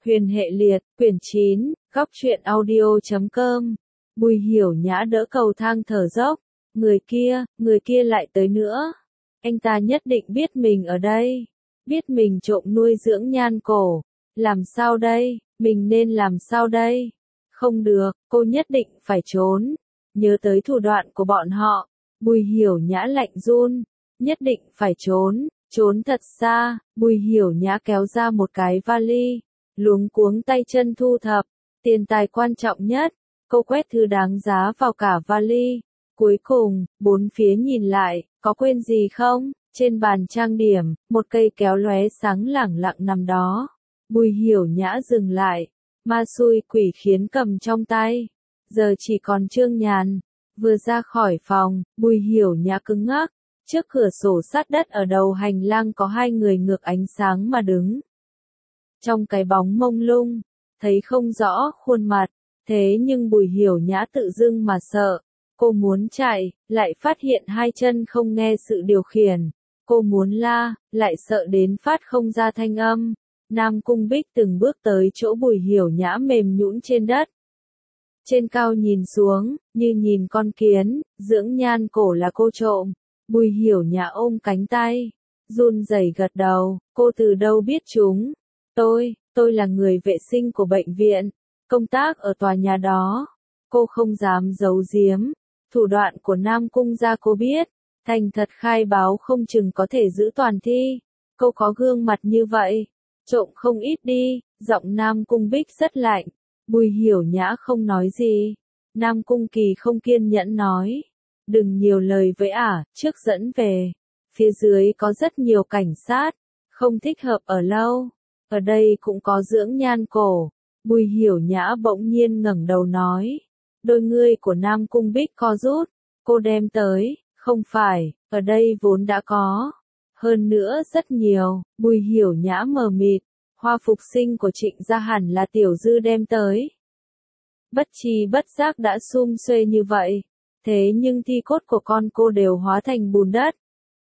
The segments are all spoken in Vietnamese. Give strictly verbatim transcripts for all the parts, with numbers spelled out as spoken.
Huyền hệ liệt, quyển chín, góc truyện audio chấm com. Bùi Hiểu Nhã đỡ cầu thang thở dốc. Người kia, người kia lại tới nữa. Anh ta nhất định biết mình ở đây. Biết mình trộm nuôi dưỡng Nhan Cổ. Làm sao đây, mình nên làm sao đây? Không được, cô nhất định phải trốn. Nhớ tới thủ đoạn của bọn họ. Bùi Hiểu Nhã lạnh run. Nhất định phải trốn, trốn thật xa. Bùi Hiểu Nhã kéo ra một cái vali. Luống cuống tay chân thu thập, tiền tài quan trọng nhất, cô quét thứ đáng giá vào cả vali. Cuối cùng, bốn phía nhìn lại, có quên gì không? Trên bàn trang điểm, một cây kéo lóe sáng lẳng lặng nằm đó. Bùi Hiểu Nhã dừng lại, ma xui quỷ khiến cầm trong tay. Giờ chỉ còn Trương Nhàn. Vừa ra khỏi phòng, Bùi Hiểu Nhã cứng ngắc. Trước cửa sổ sát đất ở đầu hành lang có hai người ngược ánh sáng mà đứng. Trong cái bóng mông lung, thấy không rõ khuôn mặt, thế nhưng Bùi Hiểu Nhã tự dưng mà sợ. Cô muốn chạy, lại phát hiện hai chân không nghe sự điều khiển. Cô muốn la, lại sợ đến phát không ra thanh âm. Nam Cung Bích từng bước tới chỗ Bùi Hiểu Nhã mềm nhũn trên đất. Trên cao nhìn xuống, như nhìn con kiến, dưỡng Nhan Cổ là cô trộm. Bùi Hiểu Nhã ôm cánh tay, run rẩy gật đầu, cô từ đâu biết chúng? Tôi, tôi là người vệ sinh của bệnh viện, công tác ở tòa nhà đó. Cô không dám giấu giếm, thủ đoạn của Nam Cung gia cô biết, thành thật khai báo không chừng có thể giữ toàn thi. Cô có gương mặt như vậy, trộm không ít đi, giọng Nam Cung Bích rất lạnh. Bùi Hiểu Nhã không nói gì. Nam Cung Kỳ không kiên nhẫn nói, đừng nhiều lời với ả, trước dẫn về. Phía dưới có rất nhiều cảnh sát, không thích hợp ở lâu. Ở đây cũng có dưỡng Nhan Cổ. Bùi Hiểu Nhã bỗng nhiên ngẩng đầu nói. Đôi ngươi của Nam Cung Bích co rút. Cô đem tới, không phải, ở đây vốn đã có. Hơn nữa rất nhiều. Bùi Hiểu Nhã mờ mịt. Hoa phục sinh của Trịnh gia hẳn là Tiểu Dư đem tới. Bất chi bất giác đã sum xuê như vậy. Thế nhưng thi cốt của con cô đều hóa thành bùn đất.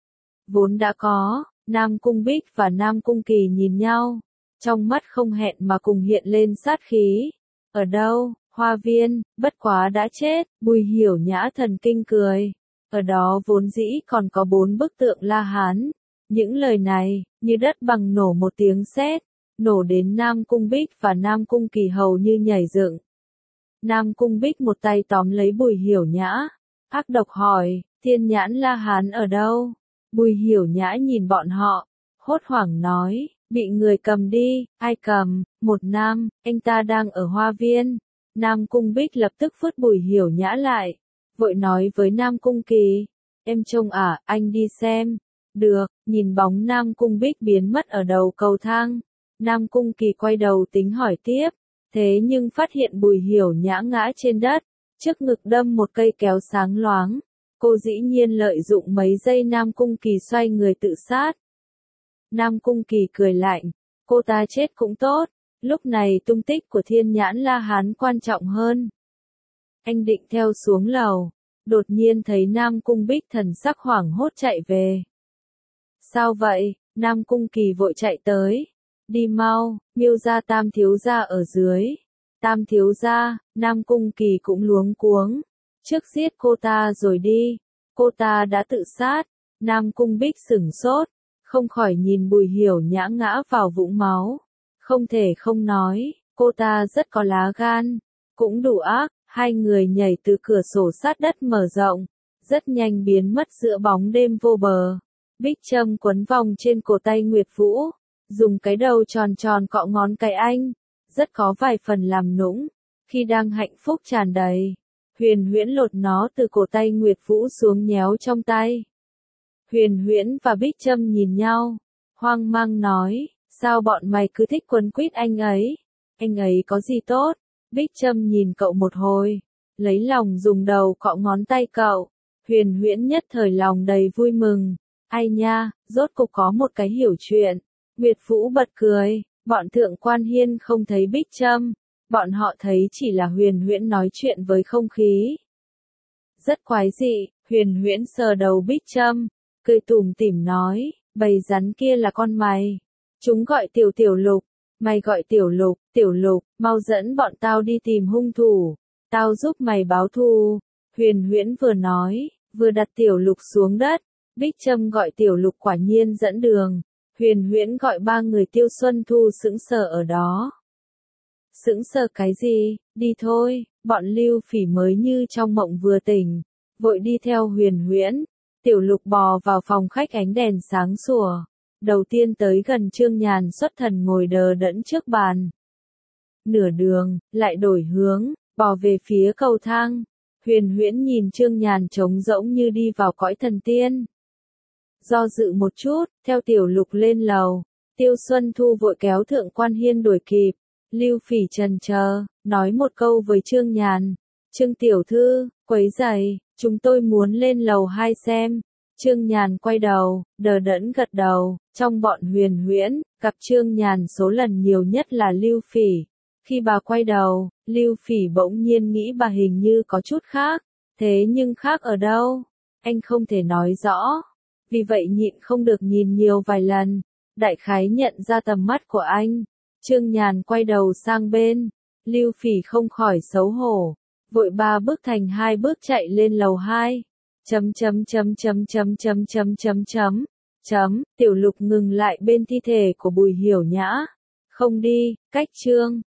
Vốn đã có. Nam Cung Bích và Nam Cung Kỳ nhìn nhau. Trong mắt không hẹn mà cùng hiện lên sát khí. Ở đâu? Hoa viên, bất quá đã chết. Bùi Hiểu Nhã thần kinh cười. Ở đó vốn dĩ còn có bốn bức tượng La Hán. Những lời này, như đất bằng nổ một tiếng sét, nổ đến Nam Cung Bích và Nam Cung Kỳ hầu như nhảy dựng. Nam Cung Bích một tay tóm lấy Bùi Hiểu Nhã, ác độc hỏi, thiên nhãn La Hán ở đâu? Bùi Hiểu Nhã nhìn bọn họ, hốt hoảng nói, bị người cầm đi. Ai cầm? Một nam, anh ta đang ở hoa viên. Nam Cung Bích lập tức phứt Bùi Hiểu Nhã lại, vội nói với Nam Cung Kỳ, em trông à, anh đi xem. Được. Nhìn bóng Nam Cung Bích biến mất ở đầu cầu thang, Nam Cung Kỳ quay đầu tính hỏi tiếp, thế nhưng phát hiện Bùi Hiểu Nhã ngã trên đất, trước ngực đâm một cây kéo sáng loáng. Cô dĩ nhiên lợi dụng mấy giây Nam Cung Kỳ xoay người tự sát. Nam Cung Kỳ cười lạnh, cô ta chết cũng tốt, lúc này tung tích của thiên nhãn La Hán quan trọng hơn. Anh định theo xuống lầu, đột nhiên thấy Nam Cung Bích thần sắc hoảng hốt chạy về. Sao vậy? Nam Cung Kỳ vội chạy tới. Đi mau, Miêu gia Tam thiếu gia ở dưới. Tam thiếu gia, Nam Cung Kỳ cũng luống cuống. Trước giết cô ta rồi đi. Cô ta đã tự sát. Nam Cung Bích sửng sốt, không khỏi nhìn Bùi Hiểu Nhã ngã vào vũng máu. Không thể không nói, cô ta rất có lá gan, cũng đủ ác. Hai người nhảy từ cửa sổ sát đất mở rộng, rất nhanh biến mất giữa bóng đêm vô bờ. Bích châm quấn vòng trên cổ tay Nguyệt Vũ, dùng cái đầu tròn tròn cọ ngón cái anh, rất có vài phần làm nũng. Khi đang hạnh phúc tràn đầy, Huyền Huyễn lột nó từ cổ tay Nguyệt Vũ xuống nhéo trong tay. Huyền Huyễn và Bích châm nhìn nhau, hoang mang nói, sao bọn mày cứ thích quấn quýt anh ấy? Anh ấy có gì tốt? Bích châm nhìn cậu một hồi, lấy lòng dùng đầu cọ ngón tay cậu. Huyền Huyễn nhất thời lòng đầy vui mừng. Ai nha, rốt cục có một cái hiểu chuyện. Nguyệt Vũ bật cười, bọn thượng quan hiên không thấy Bích châm, bọn họ thấy chỉ là Huyền Huyễn nói chuyện với không khí. Rất quái dị. Huyền Huyễn sờ đầu Bích châm, cười tủm tỉm nói, bầy rắn kia là con mày. Chúng gọi Tiểu Tiểu Lục. Mày gọi Tiểu Lục, Tiểu Lục, mau dẫn bọn tao đi tìm hung thủ, tao giúp mày báo thù. Huyền Huyễn vừa nói, vừa đặt Tiểu Lục xuống đất. Bích Trâm gọi Tiểu Lục quả nhiên dẫn đường. Huyền Huyễn gọi ba người Tiêu Xuân Thu sững sờ ở đó. Sững sờ cái gì, đi thôi, bọn Lưu Phỉ mới như trong mộng vừa tỉnh, vội đi theo Huyền Huyễn. Tiểu Lục bò vào phòng khách ánh đèn sáng sủa. Đầu tiên tới gần Trương Nhàn xuất thần ngồi đờ đẫn trước bàn. Nửa đường, lại đổi hướng, bò về phía cầu thang. Huyền Huyễn nhìn Trương Nhàn trống rỗng như đi vào cõi thần tiên. Do dự một chút, theo Tiểu Lục lên lầu. Tiêu Xuân Thu vội kéo Thượng Quan Hiên đuổi kịp. Lưu Phỉ trần chờ, nói một câu với Trương Nhàn. Trương tiểu thư, quấy rầy, chúng tôi muốn lên lầu hai xem. Trương Nhàn quay đầu, đờ đẫn gật đầu. Trong bọn Huyền Huyễn, gặp Trương Nhàn số lần nhiều nhất là Lưu Phỉ. Khi bà quay đầu, Lưu Phỉ bỗng nhiên nghĩ bà hình như có chút khác. Thế nhưng khác ở đâu? Anh không thể nói rõ. Vì vậy nhịn không được nhìn nhiều vài lần. Đại khái nhận ra tầm mắt của anh. Trương Nhàn quay đầu sang bên. Lưu Phỉ không khỏi xấu hổ. Vội ba bước thành hai bước chạy lên lầu hai. Chấm chấm chấm chấm chấm chấm chấm chấm chấm. Chấm, Tiểu Lục ngừng lại bên thi thể của Bùi Hiểu Nhã. Không đi, cách Trương